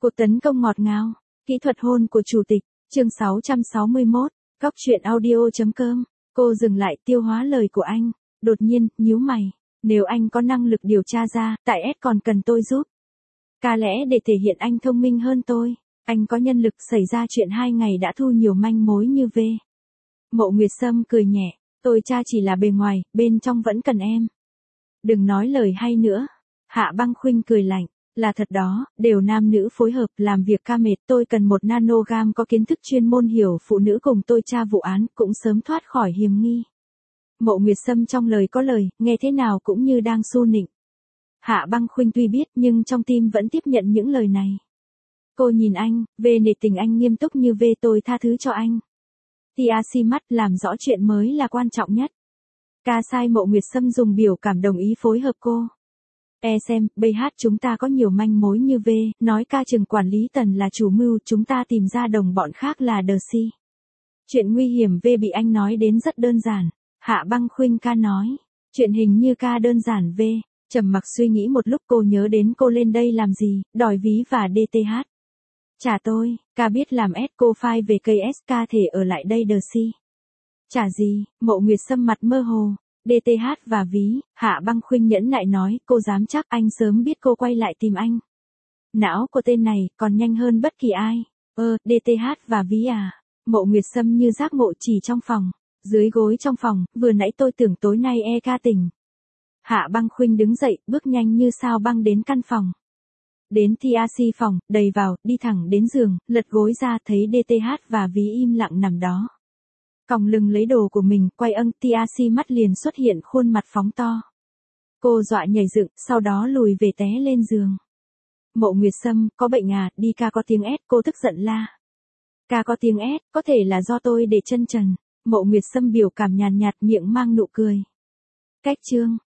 Cuộc tấn công ngọt ngào, kỹ thuật hôn của chủ tịch, chương 661, góc truyện audio.com. Cô dừng lại tiêu hóa lời của anh, đột nhiên, nhíu mày. Nếu anh có năng lực điều tra ra, tại S còn cần tôi giúp. Có lẽ để thể hiện anh thông minh hơn tôi, anh có nhân lực xảy ra chuyện 2 ngày đã thu nhiều manh mối như V. Mộ Nguyệt Sâm cười nhẹ, tôi tra chỉ là bề ngoài, bên trong vẫn cần em. Đừng nói lời hay nữa. Hạ Băng Khuynh cười lạnh, là thật đó, đều nam nữ phối hợp làm việc ca mệt, tôi cần một nanogam có kiến thức chuyên môn hiểu phụ nữ cùng tôi tra vụ án, cũng sớm thoát khỏi hiểm nghi. Mộ Nguyệt Sâm trong lời có lời, nghe thế nào cũng như đang su nịnh. Hạ Băng Khuynh tuy biết nhưng trong tim vẫn tiếp nhận những lời này. Cô nhìn anh, về nể tình anh nghiêm túc như về tôi tha thứ cho anh. Tia mắt làm rõ chuyện mới là quan trọng nhất. Ca sai Mộ Nguyệt Sâm dùng biểu cảm đồng ý phối hợp cô. Xem, BH chúng ta có nhiều manh mối như V, nói ca chừng quản lý Tần là chủ mưu, chúng ta tìm ra đồng bọn khác là The Si. Chuyện nguy hiểm V bị anh nói đến rất đơn giản. Hạ Băng Khuynh ca nói, chuyện hình như ca đơn giản V. Trầm mặc suy nghĩ một lúc cô nhớ đến cô lên đây làm gì, đòi ví và DTH. Trả tôi, ca biết làm S cô file về cây S ca thể ở lại đây The Si. Trả gì, Mộ Nguyệt Sâm mặt mơ hồ. DTH và ví, Hạ Băng Khuynh nhẫn nại nói, cô dám chắc anh sớm biết cô quay lại tìm anh. Não của tên này còn nhanh hơn bất kỳ ai. DTH và ví à? Mộ Nguyệt Sâm như giác ngộ chỉ trong phòng, dưới gối trong phòng, vừa nãy tôi tưởng tối nay ca tỉnh. Hạ Băng Khuynh đứng dậy, bước nhanh như sao băng đến căn phòng. Đến TRC phòng, đầy vào, đi thẳng đến giường, lật gối ra thấy DTH và ví im lặng nằm đó. Còng lưng lấy đồ của mình, quay TRC mắt liền xuất hiện khuôn mặt phóng to. Cô dọa nhảy dựng, sau đó lùi về té lên giường. Mộ Nguyệt Sâm, có bệnh à, đi ca có tiếng S, cô tức giận la. Ca có tiếng S, có thể là do tôi để chân trần. Mộ Nguyệt Sâm biểu cảm nhàn nhạt miệng mang nụ cười. Cách chương.